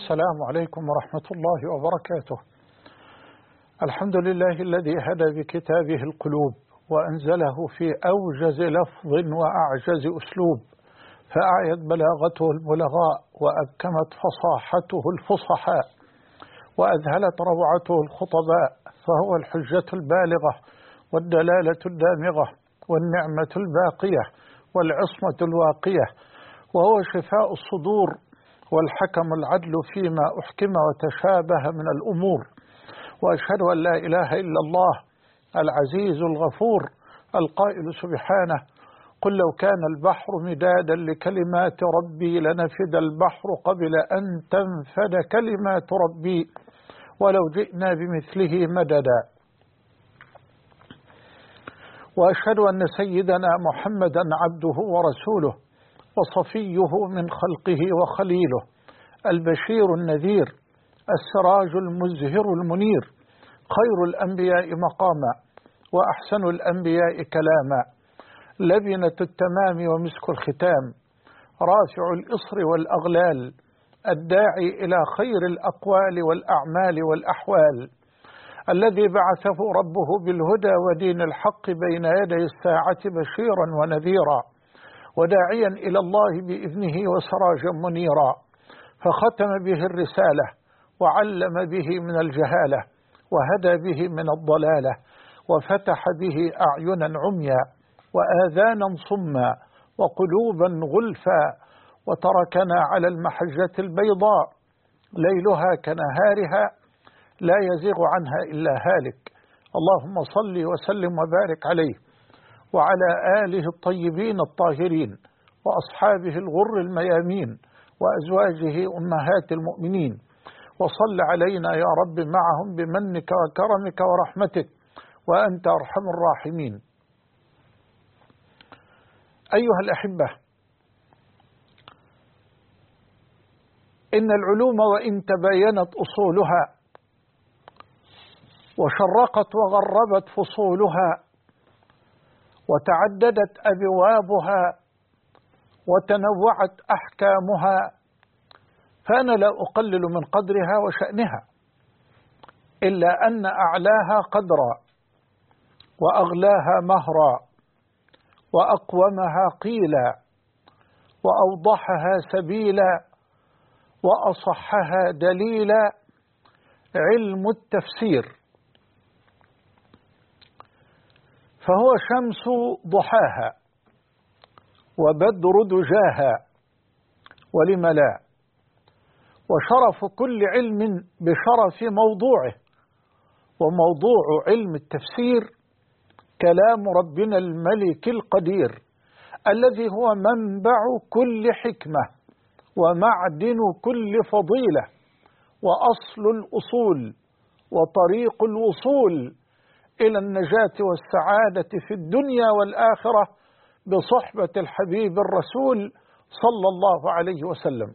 السلام عليكم ورحمة الله وبركاته. الحمد لله الذي هدى بكتابه القلوب وأنزله في أوجز لفظ وأعجز أسلوب، فأعيت بلاغته البلغاء وأبكمت فصاحته الفصحاء وأذهلت روعته الخطباء، فهو الحجة البالغة والدلالة الدامغة والنعمة الباقية والعصمة الواقية، وهو شفاء الصدور والحكم العدل فيما أحكم وتشابه من الأمور. وأشهد أن لا إله إلا الله العزيز الغفور القائل سبحانه: قل لو كان البحر مدادا لكلمات ربي لنفد البحر قبل أن تنفد كلمات ربي ولو جئنا بمثله مددا. وأشهد أن سيدنا محمدا عبده ورسوله وصفيه من خلقه وخليله، البشير النذير، السراج المزهر المنير، خير الأنبياء مقاما وأحسن الأنبياء كلاما، لبنة التمام ومسك الختام، رافع الإصر والأغلال، الداعي إلى خير الأقوال والأعمال والأحوال، الذي بعثه ربه بالهدى ودين الحق بين يدي الساعة بشيرا ونذيرا وداعيا إلى الله بإذنه وسراجا منيرا، فختم به الرسالة وعلم به من الجهالة وهدى به من الضلالة وفتح به أعينا عميا وآذانا صما وقلوبا غلفا، وتركنا على المحجة البيضاء ليلها كنهارها لا يزيغ عنها إلا هالك. اللهم صل وسلم وبارك عليه وعلى آله الطيبين الطاهرين وأصحابه الغر الميامين وأزواجه أمهات المؤمنين، وصل علينا يا رب معهم بمنك وكرمك ورحمتك وأنت أرحم الراحمين. أيها الأحبة، إن العلوم وإن تباينت أصولها وشرقت وغربت فصولها وتعددت أبوابها وتنوعت أحكامها، فأنا لا أقلل من قدرها وشأنها، إلا أن أعلاها قدرا وأغلاها مهرا وأقومها قيلا وأوضحها سبيلا وأصحها دليلا علم التفسير، فهو شمس ضحاها وبدر دجاها ولم لا، وشرف كل علم بشرف موضوعه، وموضوع علم التفسير كلام ربنا الملك القدير الذي هو منبع كل حكمة ومعدن كل فضيلة وأصل الأصول وطريق الوصول إلى النجاة والسعادة في الدنيا والآخرة بصحبة الحبيب الرسول صلى الله عليه وسلم.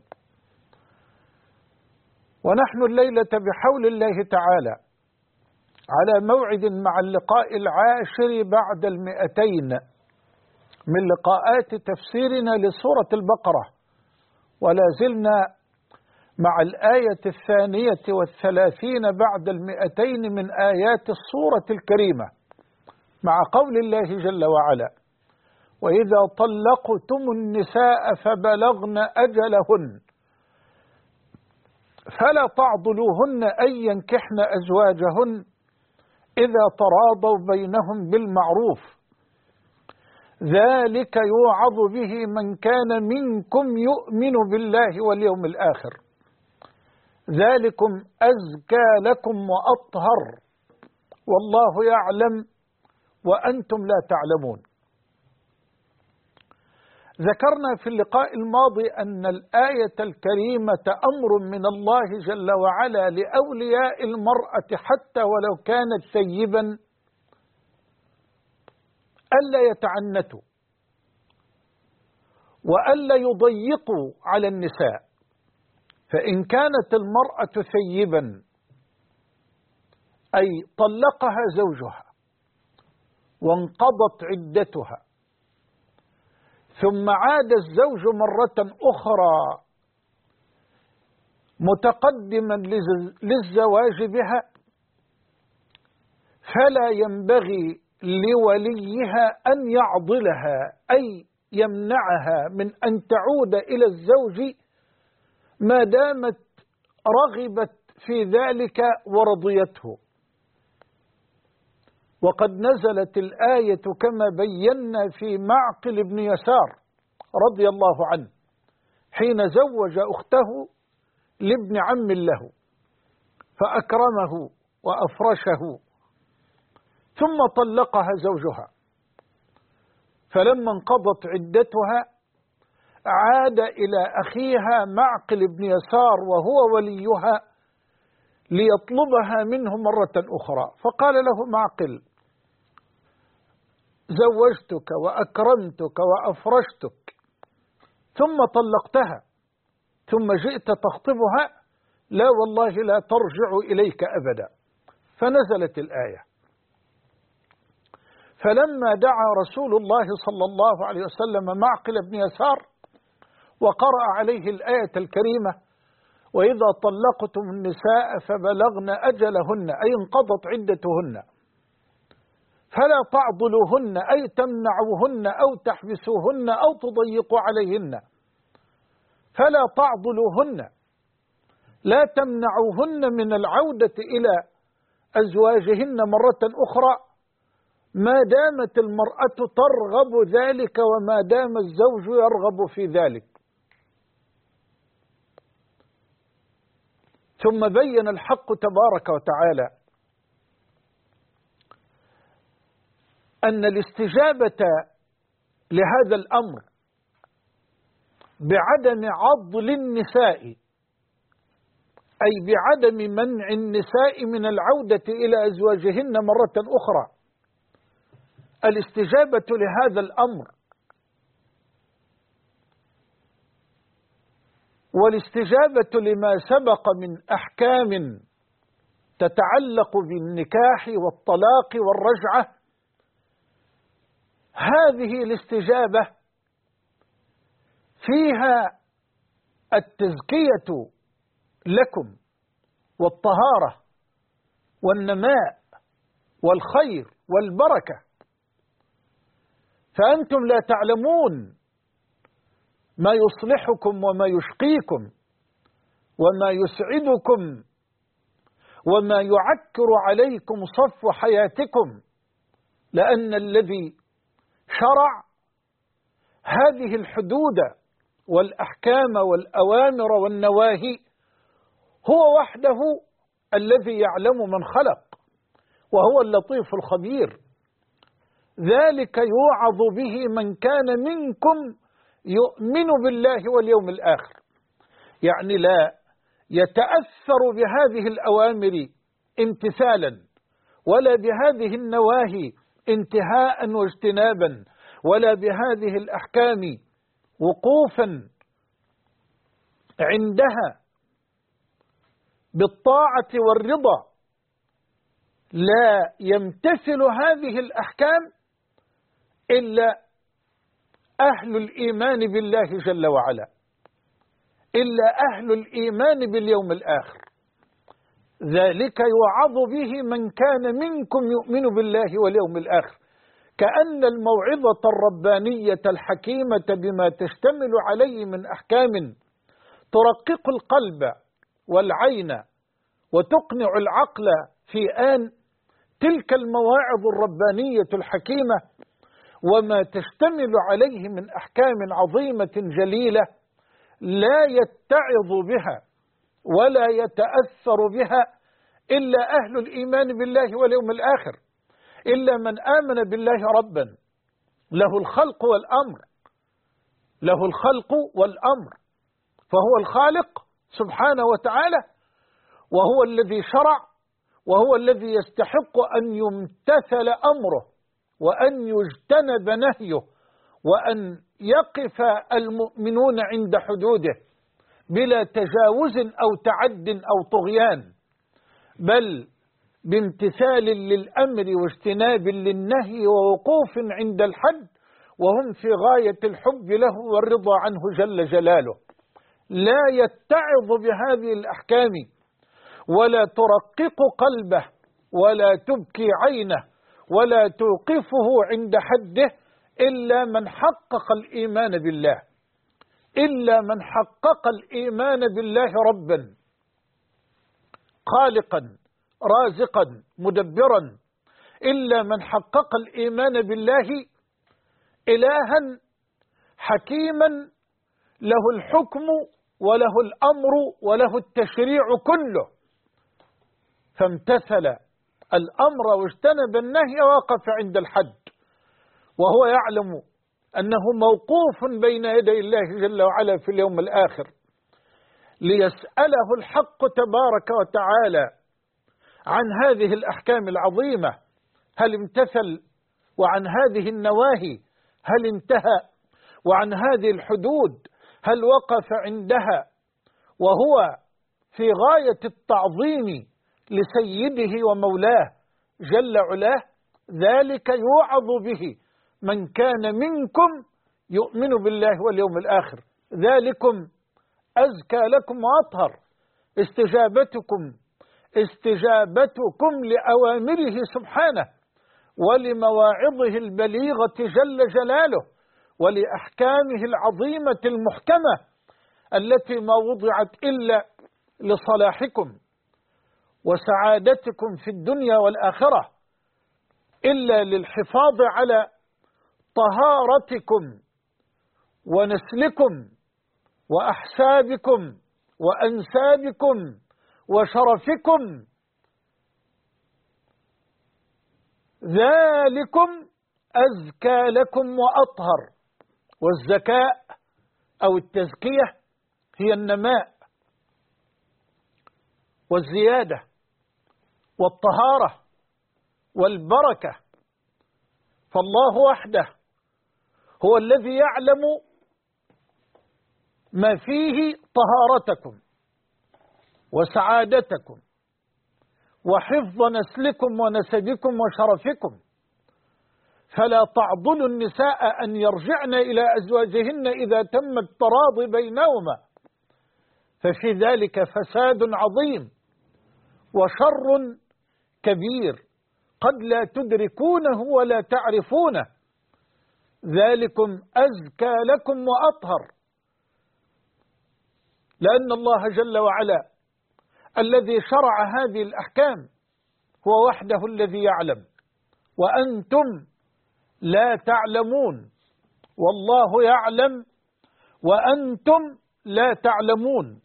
ونحن الليلة بحول الله تعالى على موعد مع اللقاء العاشر بعد 200 من لقاءات تفسيرنا لسورة البقرة، ولا زلنا مع الآية 32 بعد 200 من آيات السورة الكريمة، مع قول الله جل وعلا: وإذا طلقتم النساء فبلغن أجلهن فلا تعضلوهن أن ينكحن أزواجهن إذا تراضوا بينهم بالمعروف، ذلك يوعظ به من كان منكم يؤمن بالله واليوم الآخر، ذلكم أزكى لكم وأطهر والله يعلم وأنتم لا تعلمون. ذكرنا في اللقاء الماضي أن الآية الكريمة أمر من الله جل وعلا لأولياء المرأة حتى ولو كانت ثيبا ألا يتعنتوا وألا يضيقوا على النساء، فإن كانت المرأة ثيبا أي طلقها زوجها وانقضت عدتها ثم عاد الزوج مرة أخرى متقدما للزواج بها، فلا ينبغي لوليها أن يعضلها أي يمنعها من أن تعود إلى الزوج ما دامت رغبت في ذلك ورضيته. وقد نزلت الآية كما بينا في معقل بن يسار رضي الله عنه حين زوج أخته لابن عم له فأكرمه وأفرشه، ثم طلقها زوجها، فلما انقضت عدتها عاد إلى أخيها معقل بن يسار وهو وليها ليطلبها منه مرة أخرى، فقال له معقل: زوجتك وأكرمتك وأفرشتك ثم طلقتها ثم جئت تخطبها، لا والله لا ترجع إليك أبدا. فنزلت الآية. فلما دعا رسول الله صلى الله عليه وسلم معقل بن يسار وقرأ عليه الآية الكريمة: وإذا طلقتم النساء فبلغن أجلهن أي انقضت عدتهن فلا تعضلوهن أي تمنعوهن أو تحبسوهن أو تضيقوا عليهن، فلا تعضلوهن لا تمنعوهن من العودة إلى أزواجهن مرة أخرى ما دامت المرأة ترغب ذلك وما دام الزوج يرغب في ذلك. ثم بين الحق تبارك وتعالى أن الاستجابة لهذا الأمر بعدم عضل النساء أي بعدم منع النساء من العودة إلى أزواجهن مرة أخرى، الاستجابة لهذا الأمر والاستجابة لما سبق من أحكام تتعلق بالنكاح والطلاق والرجعة، هذه الاستجابة فيها التزكية لكم والطهارة والنماء والخير والبركة، فأنتم لا تعلمون ما يصلحكم وما يشقيكم وما يسعدكم وما يعكر عليكم صفو حياتكم، لأن الذي شرع هذه الحدود والأحكام والأوامر والنواهي هو وحده الذي يعلم من خلق وهو اللطيف الخبير. ذلك يوعظ به من كان منكم يؤمن بالله واليوم الآخر، يعني لا يتأثر بهذه الأوامر امتثالا ولا بهذه النواهي انتهاء واجتنابا ولا بهذه الأحكام وقوفا عندها بالطاعة والرضا، لا يمتثل هذه الأحكام إلا أهل الإيمان بالله جل وعلا، إلا أهل الإيمان باليوم الآخر. ذلك يوعظ به من كان منكم يؤمن بالله واليوم الآخر، كأن الموعظة الربانية الحكيمة بما تشتمل عليه من أحكام ترقق القلب والعين وتقنع العقل في آن، تلك المواعظ الربانية الحكيمة وما تشتمل عليه من أحكام عظيمة جليلة لا يتعظ بها ولا يتأثر بها إلا أهل الإيمان بالله واليوم الآخر، إلا من آمن بالله ربا له الخلق والأمر، له الخلق والأمر، فهو الخالق سبحانه وتعالى، وهو الذي شرع، وهو الذي يستحق أن يمتثل أمره وأن يجتنب نهيه وأن يقف المؤمنون عند حدوده بلا تجاوز أو تعد أو طغيان، بل بامتثال للأمر واجتناب للنهي ووقوف عند الحد، وهم في غاية الحب له والرضا عنه جل جلاله. لا يتعظ بهذه الأحكام ولا ترقق قلبه ولا تبكي عينه ولا توقفه عند حده إلا من حقق الإيمان بالله، إلا من حقق الإيمان بالله ربا خالقا رازقا مدبرا، إلا من حقق الإيمان بالله إلها حكيما له الحكم وله الأمر وله التشريع كله، فامتثل الأمر واجتنب النهي ووقف عند الحد، وهو يعلم أنه موقوف بين يدي الله جل وعلا في اليوم الآخر ليسأله الحق تبارك وتعالى عن هذه الأحكام العظيمة، هل امتثل؟ وعن هذه النواهي هل انتهى؟ وعن هذه الحدود هل وقف عندها وهو في غاية التعظيم لسيده ومولاه جل علاه؟ ذلك يوعظ به من كان منكم يؤمن بالله واليوم الآخر، ذلكم أزكى لكم وأطهر. استجابتكم لأوامره سبحانه ولمواعظه البليغة جل جلاله ولأحكامه العظيمة المحكمة التي ما وضعت إلا لصلاحكم وسعادتكم في الدنيا والآخرة، إلا للحفاظ على طهارتكم ونسلكم وأحسابكم وأنسابكم وشرفكم، ذلكم أزكى لكم وأطهر. والزكاء أو التزكية هي النماء والزيادة والطهارة والبركة، فالله وحده هو الذي يعلم ما فيه طهارتكم وسعادتكم وحفظ نسلكم ونسبكم وشرفكم، فلا تعضلوا النساء أن يرجعن إلى أزواجهن إذا تم التراضي بينهما، ففي ذلك فساد عظيم وشر كبير قد لا تدركونه ولا تعرفونه، ذلكم أزكى لكم وأطهر، لأن الله جل وعلا الذي شرع هذه الأحكام هو وحده الذي يعلم وأنتم لا تعلمون، والله يعلم وأنتم لا تعلمون.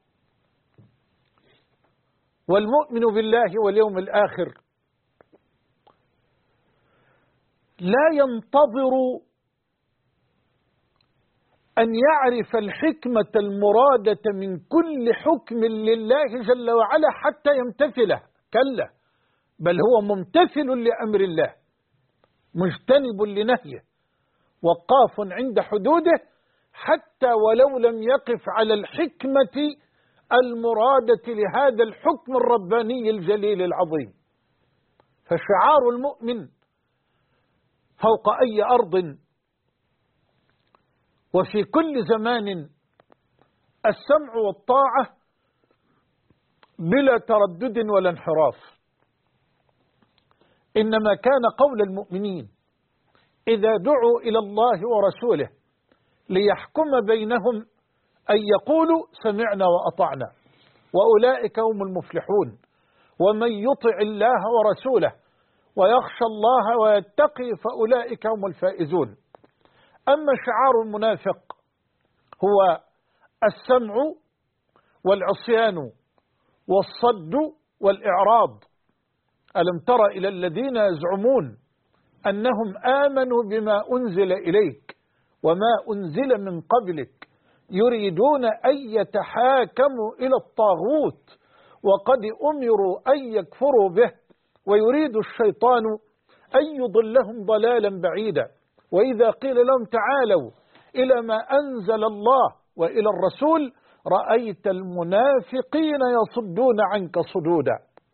والمؤمن بالله واليوم الآخر لا ينتظر أن يعرف الحكمة المرادة من كل حكم لله جل وعلا حتى يمتثله، كلا، بل هو ممتثل لأمر الله مجتنب لنهيه وقاف عند حدوده، حتى ولو لم يقف على الحكمة المرادة لهذا الحكم الرباني الجليل العظيم. فشعار المؤمن فوق أي أرض وفي كل زمان السمع والطاعة بلا تردد ولا انحراف، إنما كان قول المؤمنين إذا دعوا إلى الله ورسوله ليحكم بينهم أن يقولوا سمعنا وأطعنا وأولئك هم المفلحون، ومن يطع الله ورسوله ويخشى الله ويتقي فأولئك هم الفائزون. أما شعار المنافق هو السمع والعصيان والصد والإعراض. ألم تر إلى الذين يزعمون أنهم آمنوا بما أنزل إليك وما أنزل من قبلك يريدون أن يتحاكموا إلى الطاغوت وقد أمروا أن يكفروا به ويريد الشيطان أن يضلهم ضلالا بعيدا، وإذا قيل لهم تعالوا إلى ما أنزل الله وإلى الرسول رأيت المنافقين يصدون عنك صدودا.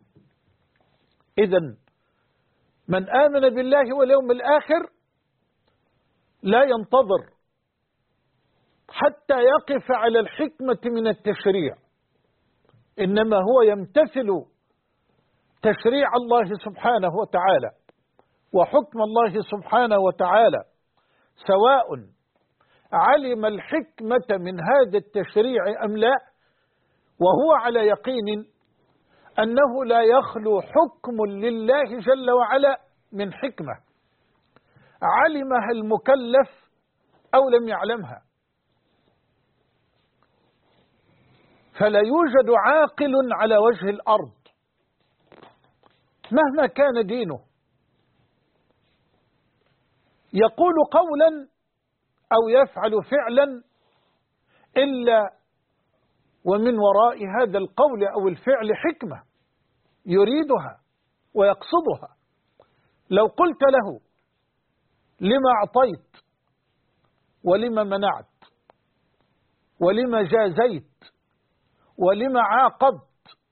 إذن من آمن بالله واليوم الآخر لا ينتظر حتى يقف على الحكمة من التشريع، إنما هو يمتثل تشريع الله سبحانه وتعالى وحكم الله سبحانه وتعالى، سواء علم الحكمة من هذا التشريع أم لا، وهو على يقين أنه لا يخلو حكم لله جل وعلا من حكمة علمها المكلف أو لم يعلمها. فلا يوجد عاقل على وجه الأرض مهما كان دينه يقول قولا أو يفعل فعلا إلا ومن وراء هذا القول أو الفعل حكمة يريدها ويقصدها. لو قلت له لما أعطيت ولما منعت ولما جازيت ولما عاقبت،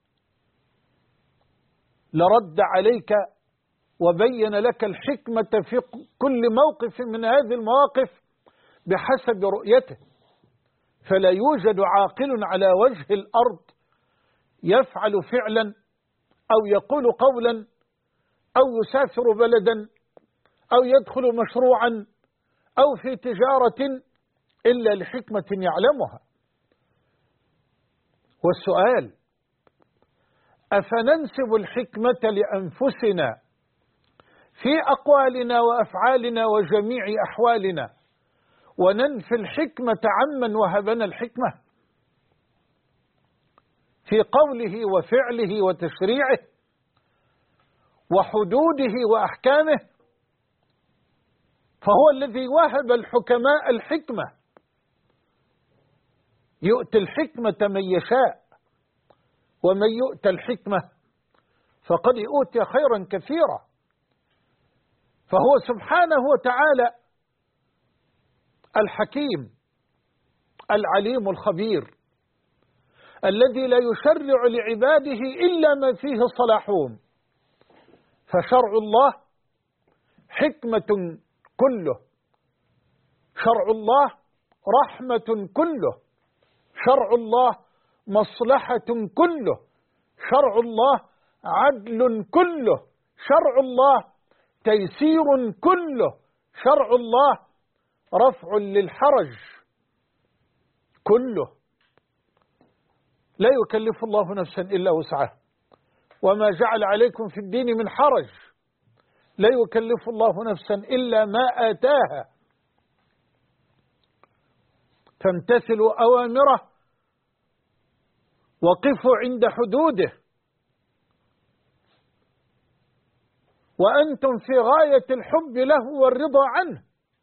لرد عليك وبين لك الحكمة في كل موقف من هذه المواقف بحسب رؤيته. فلا يوجد عاقل على وجه الأرض يفعل فعلا أو يقول قولا أو يسافر بلدا أو يدخل مشروعا أو في تجارة إلا لحكمة يعلمها. والسؤال: أفننسب الحكمة لأنفسنا في أقوالنا وأفعالنا وجميع أحوالنا وننفي الحكمة عمن وهبنا الحكمة في قوله وفعله وتشريعه وحدوده وأحكامه؟ فهو الذي وهب الحكماء الحكمة، يؤتي الحكمة من يشاء، ومن يؤتى الحكمة فقد أوتي خيرا كثيرا. فهو سبحانه وتعالى الحكيم العليم الخبير الذي لا يشرع لعباده إلا ما فيه صلاحهم. فشرع الله حكمة كله، شرع الله رحمة كله، شرع الله مصلحة كله، شرع الله عدل كله، شرع الله تيسير كله، شرع الله رفع للحرج كله. لا يكلف الله نفسا إلا وسعها، وما جعل عليكم في الدين من حرج. لا يكلف الله نفسا إلا ما آتاها، فامتثلوا أوامره وقفوا عند حدوده وأنتم في غاية الحب له والرضا عنه.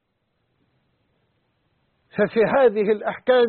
ففي هذه الأحكام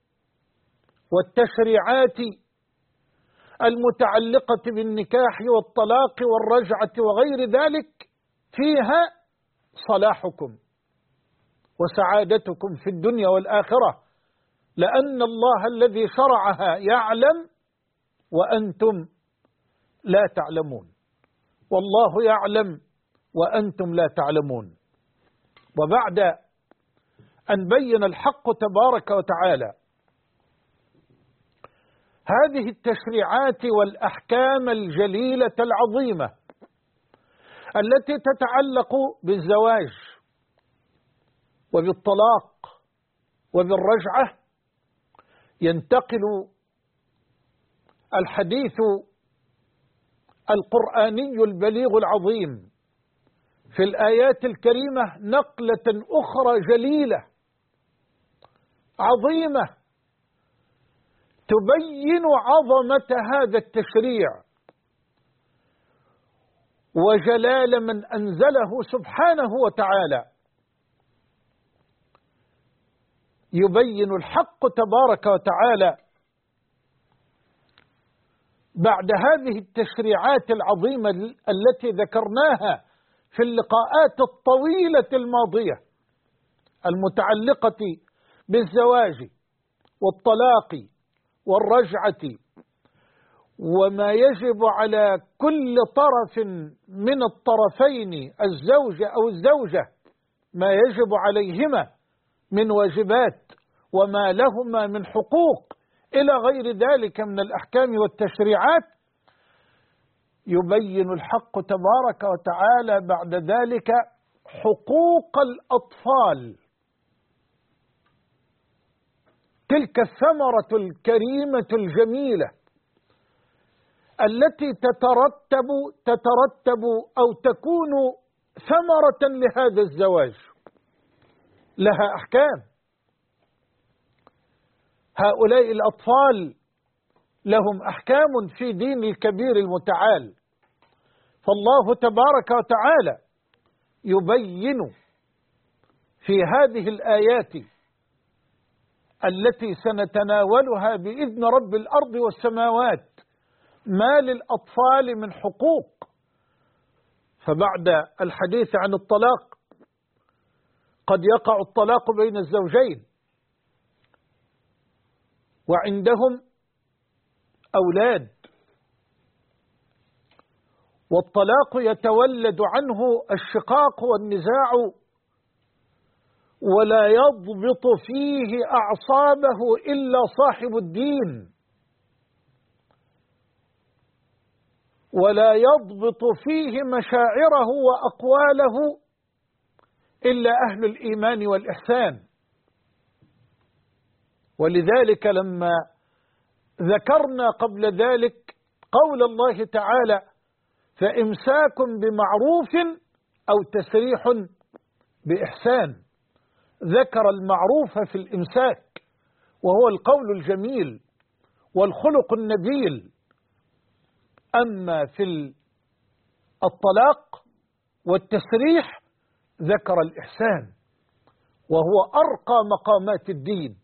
والتشريعات المتعلقة بالنكاح والطلاق والرجعة وغير ذلك فيها صلاحكم وسعادتكم في الدنيا والآخرة، لأن الله الذي شرعها يعلم وأنتم لا تعلمون، والله يعلم وأنتم لا تعلمون. وبعد أن بين الحق تبارك وتعالى هذه التشريعات والأحكام الجليلة العظيمة التي تتعلق بالزواج وبالطلاق وبالرجعة، ينتقل الحديث القرآني البليغ العظيم في الآيات الكريمة نقلة أخرى جليلة عظيمة تبين عظمة هذا التشريع وجلال من أنزله سبحانه وتعالى. يبين الحق تبارك وتعالى بعد هذه التشريعات العظيمة التي ذكرناها في اللقاءات الطويلة الماضية المتعلقة بالزواج والطلاق والرجعة وما يجب على كل طرف من الطرفين الزوج أو الزوجة ما يجب عليهما من واجبات وما لهما من حقوق إلى غير ذلك من الأحكام والتشريعات، يبين الحق تبارك وتعالى بعد ذلك حقوق الأطفال، تلك الثمرة الكريمة الجميلة التي تترتب أو تكون ثمرة لهذا الزواج، لها أحكام. هؤلاء الأطفال لهم أحكام في دين الكبير المتعال، فالله تبارك وتعالى يبين في هذه الآيات التي سنتناولها بإذن رب الأرض والسماوات ما للأطفال من حقوق. فبعد الحديث عن الطلاق، قد يقع الطلاق بين الزوجين وعندهم أولاد، والطلاق يتولد عنه الشقاق والنزاع، ولا يضبط فيه أعصابه إلا صاحب الدين، ولا يضبط فيه مشاعره وأقواله إلا أهل الإيمان والإحسان. ولذلك لما ذكرنا قبل ذلك قول الله تعالى فإمساك بمعروف أو تسريح بإحسان، ذكر المعروف في الإمساك وهو القول الجميل والخلق النبيل، أما في الطلاق والتسريح ذكر الإحسان وهو أرقى مقامات الدين،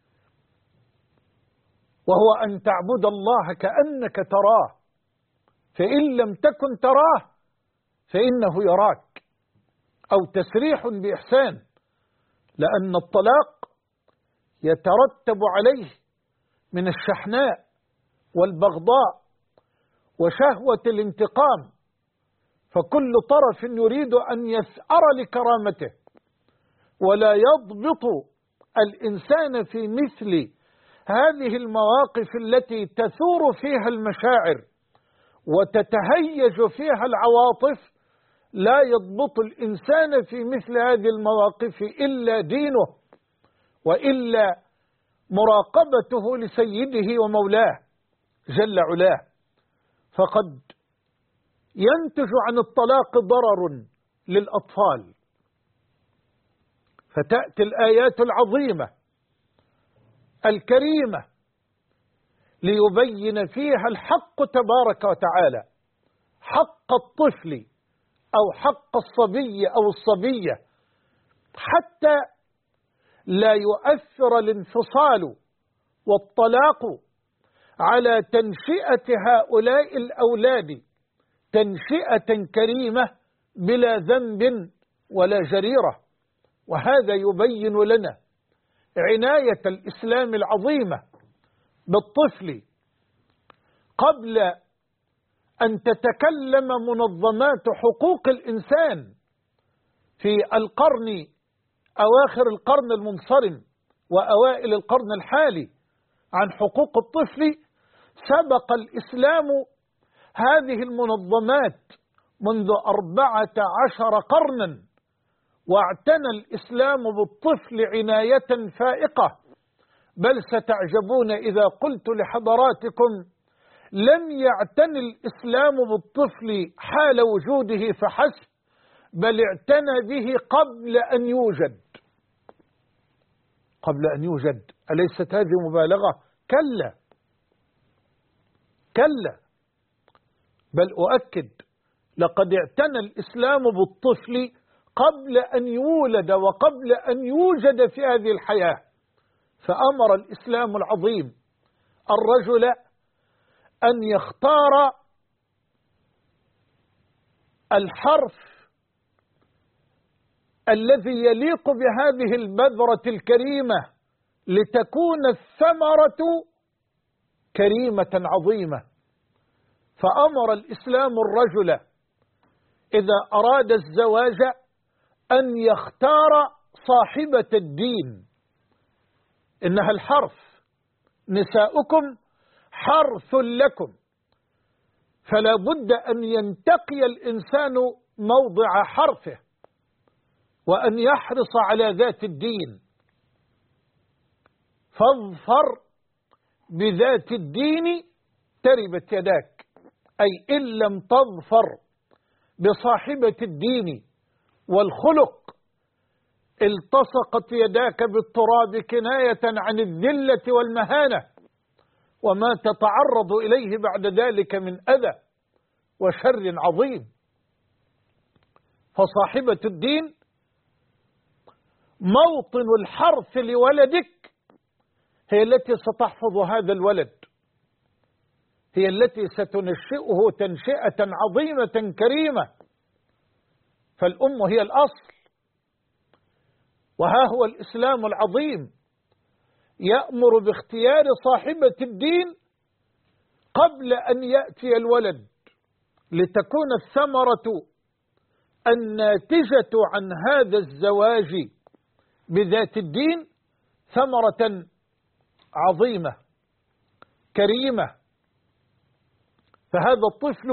وهو أن تعبد الله كأنك تراه، فإن لم تكن تراه فإنه يراك، أو تسريح بإحسان، لأن الطلاق يترتب عليه من الشحناء والبغضاء وشهوة الانتقام، فكل طرف يريد أن يثأر لكرامته، ولا يضبط الإنسان في مثل هذه المواقف التي تثور فيها المشاعر وتتهيج فيها العواطف، لا يضبط الإنسان في مثل هذه المواقف إلا دينه وإلا مراقبته لسيده ومولاه جل علاه. فقد ينتج عن الطلاق ضرر للأطفال، فتأتي الآيات العظيمة الكريمة ليبين فيها الحق تبارك وتعالى حق الطفل أو حق الصبي أو الصبية، حتى لا يؤثر الانفصال والطلاق على تنشئة هؤلاء الأولاد تنشئة كريمة بلا ذنب ولا جريرة. وهذا يبين لنا عناية الإسلام العظيمة بالطفل قبل أن تتكلم منظمات حقوق الإنسان في أواخر القرن المنصرم وأوائل القرن الحالي عن حقوق الطفل. سبق الإسلام هذه المنظمات منذ 14 قرنا، واعتنى الإسلام بالطفل عناية فائقة، بل ستعجبون إذا قلت لحضراتكم لم يعتني الإسلام بالطفل حال وجوده فحسب، بل اعتنى به قبل أن يوجد. قبل أن يوجد، أليست هذه مبالغة؟ كلا كلا، بل أؤكد لقد اعتنى الإسلام بالطفل قبل أن يولد وقبل أن يوجد في هذه الحياة. فأمر الإسلام العظيم الرجل أن يختار الحرف الذي يليق بهذه البذرة الكريمة لتكون الثمرة كريمة عظيمة. فأمر الإسلام الرجل إذا أراد الزواج أن يختار صاحبة الدين، إنها الحرث، نساؤكم حرث لكم، فلا بد أن ينتقي الإنسان موضع حرثه وأن يحرص على ذات الدين. فاظفر بذات الدين تربت يداك، أي إن لم تظفر بصاحبة الدين والخلق التصقت يداك بالتراب كناية عن الذلة والمهانة وما تتعرض إليه بعد ذلك من أذى وشر عظيم. فصاحبة الدين موطن الحرث لولدك، هي التي ستحفظ هذا الولد، هي التي ستنشئه تنشئة عظيمة كريمة. فالأم هي الأصل، وها هو الإسلام العظيم يأمر باختيار صاحبة الدين قبل أن يأتي الولد، لتكون الثمرة الناتجة عن هذا الزواج بذات الدين ثمرة عظيمة كريمة. فهذا الطفل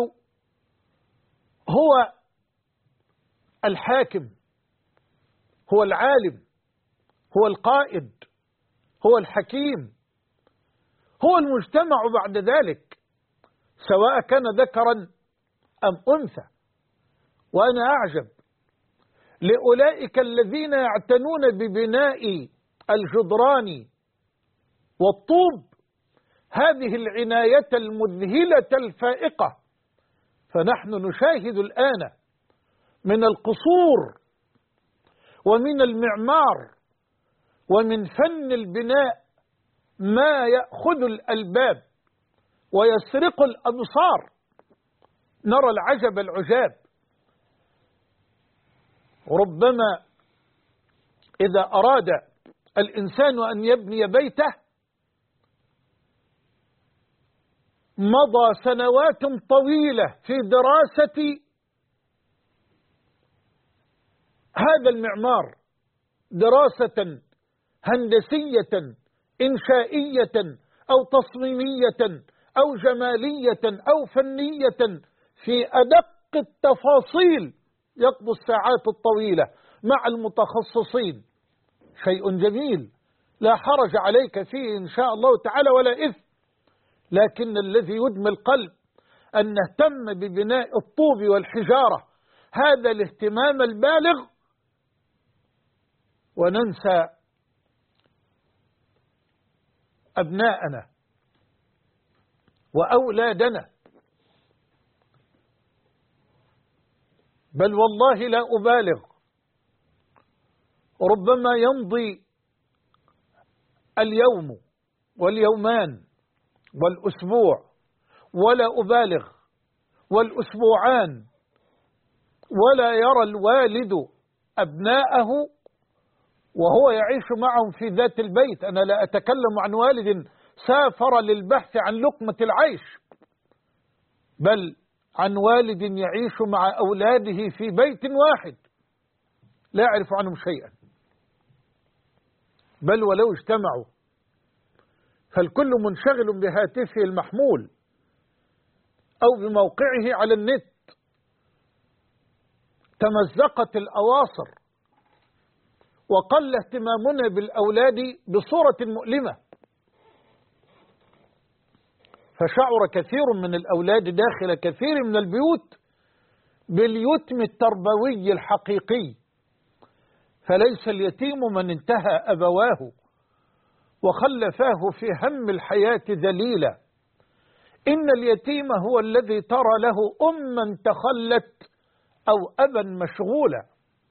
هو الحاكم، هو العالم، هو القائد، هو الحكيم، هو المجتمع بعد ذلك، سواء كان ذكرا أم أنثى. وأنا أعجب لأولئك الذين يعتنون ببناء الجدران والطوب هذه العناية المذهلة الفائقة. فنحن نشاهد الآن من القصور ومن المعمار ومن فن البناء ما يأخذ الألباب ويسرق الأبصار. نرى العجب العجاب. ربما إذا أراد الإنسان أن يبني بيته مضى سنوات طويلة في دراسة هذا المعمار، دراسة هندسية إنشائية أو تصميمية أو جمالية أو فنية في أدق التفاصيل، يقضي الساعات الطويلة مع المتخصصين. شيء جميل لا حرج عليك فيه إن شاء الله تعالى ولا إثم، لكن الذي يدمي القلب أن نهتم ببناء الطوب والحجارة هذا الاهتمام البالغ وننسى أبناءنا وأولادنا. بل والله لا أبالغ، ربما يمضي اليوم واليومان والأسبوع ولا أبالغ والأسبوعان ولا يرى الوالد أبناءه وهو يعيش معهم في ذات البيت. أنا لا أتكلم عن والد سافر للبحث عن لقمة العيش، بل عن والد يعيش مع أولاده في بيت واحد لا يعرف عنهم شيئا، بل ولو اجتمعوا فالكل منشغل بهاتفه المحمول أو بموقعه على النت. تمزقت الأواصر وقل اهتمامنا بالأولاد بصورة مؤلمة. فشعر كثير من الأولاد داخل كثير من البيوت باليتم التربوي الحقيقي. فليس اليتيم من انتهى أبواه وخلفاه في هم الحياة ذليلا، إن اليتيم هو الذي ترى له أما تخلت أو أبا مشغولا.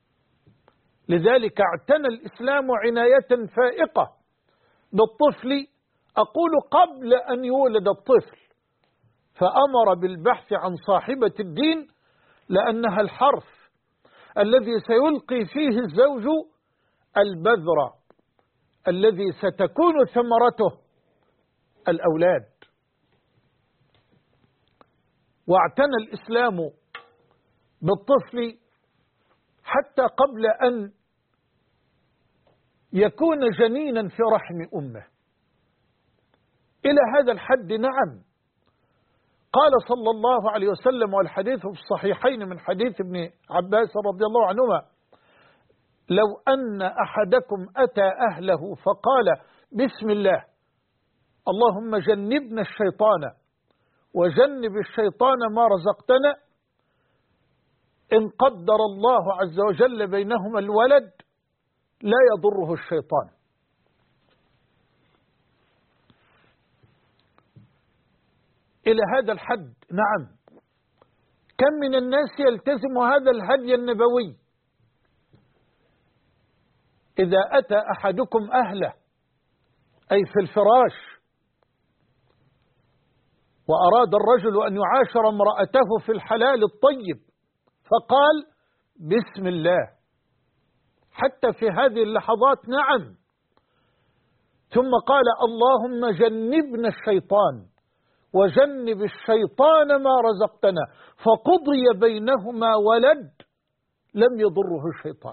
لذلك اعتنى الإسلام عناية فائقة بالطفل، أقول قبل أن يولد الطفل، فأمر بالبحث عن صاحبة الدين لأنها الحرث الذي سيلقي فيه الزوج البذر الذي ستكون ثمرته الأولاد. واعتنى الإسلام بالطفل حتى قبل أن يكون جنينا في رحم أمه. إلى هذا الحد نعم. قال صلى الله عليه وسلم، والحديث في الصحيحين من حديث ابن عباس رضي الله عنهما: لو أن أحدكم أتى أهله فقال بسم الله اللهم جنبنا الشيطان وجنب الشيطان ما رزقتنا، إن قدر الله عز وجل بينهما الولد لا يضره الشيطان. إلى هذا الحد نعم. كم من الناس يلتزم هذا الهدي النبوي؟ إذا أتى أحدكم أهله أي في الفراش وأراد الرجل أن يعاشر امرأته في الحلال الطيب فقال بسم الله، حتى في هذه اللحظات نعم، ثم قال اللهم جنبنا الشيطان وجنب الشيطان ما رزقتنا، فقضي بينهما ولد لم يضره الشيطان.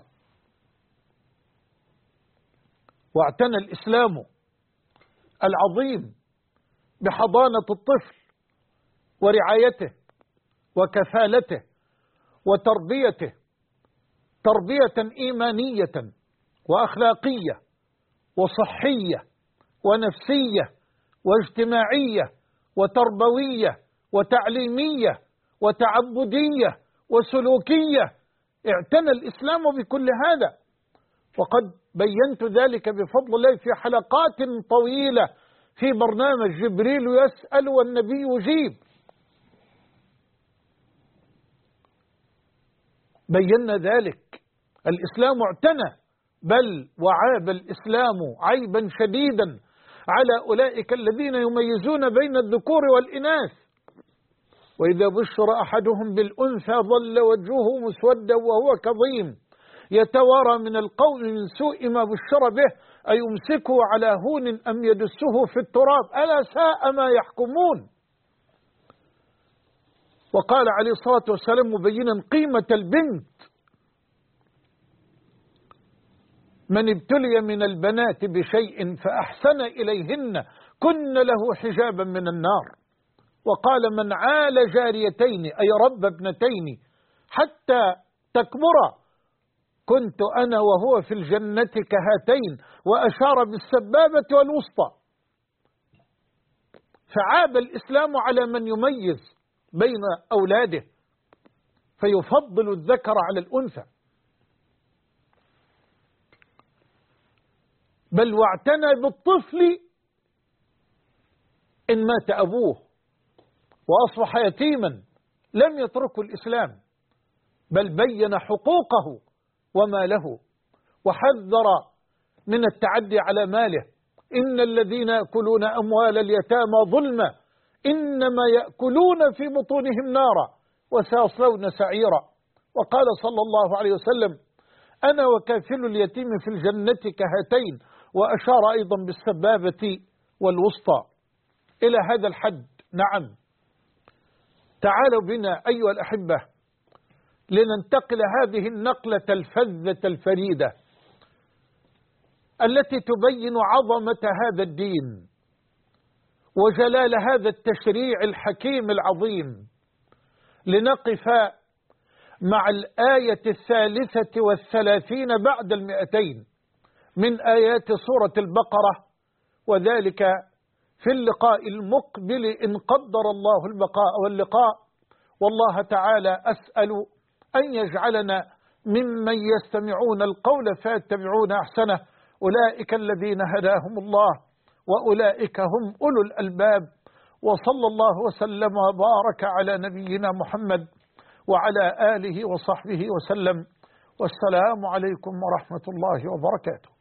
واعتنى الإسلام العظيم بحضانة الطفل ورعايته وكفالته وتربيته تربية إيمانية وأخلاقية وصحية ونفسية واجتماعية وتربوية وتعليمية وتعبدية وسلوكية. اعتنى الإسلام بكل هذا، وقد بينت ذلك بفضل الله في حلقات طويلة في برنامج جبريل يسأل والنبي يجيب. بينا ذلك. الإسلام اعتنى، بل وعاب الإسلام عيبا شديدا على أولئك الذين يميزون بين الذكور والإناث. وإذا بشر أحدهم بالأنثى ظل وجهه مسودا وهو كظيم يتوارى من القوم من سوء ما بشر به أيمسكه على هون أم يدسه في التراب ألا ساء ما يحكمون. وقال عليه الصلاة والسلام مبينا قيمة البنت: من ابتلي من البنات بشيء فأحسن إليهن كن له حجابا من النار. وقال من عال جاريتين أي رب ابنتين حتى تكبرا كنت أنا وهو في الجنة كهاتين، وأشار بالسبابة والوسطى. فعاب الإسلام على من يميز بين أولاده فيفضل الذكر على الأنثى، بل واعتنى بالطفل إن مات أبوه وأصبح يتيما لم يتركه الإسلام، بل بين حقوقه وما له، وحذر من التعدي على ماله. إن الذين يأكلون أموال اليتامى ظلما إنما يأكلون في بطونهم نارا وسيصلون سعيرا. وقال صلى الله عليه وسلم أنا وكافل اليتيم في الجنة كهاتين، وأشار أيضا بالسبابة والوسطى. إلى هذا الحد نعم. تعالوا بنا أيها الأحبة لننتقل هذه النقلة الفذة الفريدة التي تبين عظمة هذا الدين وجلال هذا التشريع الحكيم العظيم، لنقف مع الآية 33 بعد 200 من آيات سورة البقرة، وذلك في اللقاء المقبل إن قدر الله البقاء واللقاء. والله تعالى أسأل أن يجعلنا ممن يستمعون القول فيتبعون أحسنه، أولئك الذين هداهم الله وأولئك هم أولو الألباب. وصلى الله وسلم وبارك على نبينا محمد وعلى آله وصحبه وسلم، والسلام عليكم ورحمة الله وبركاته.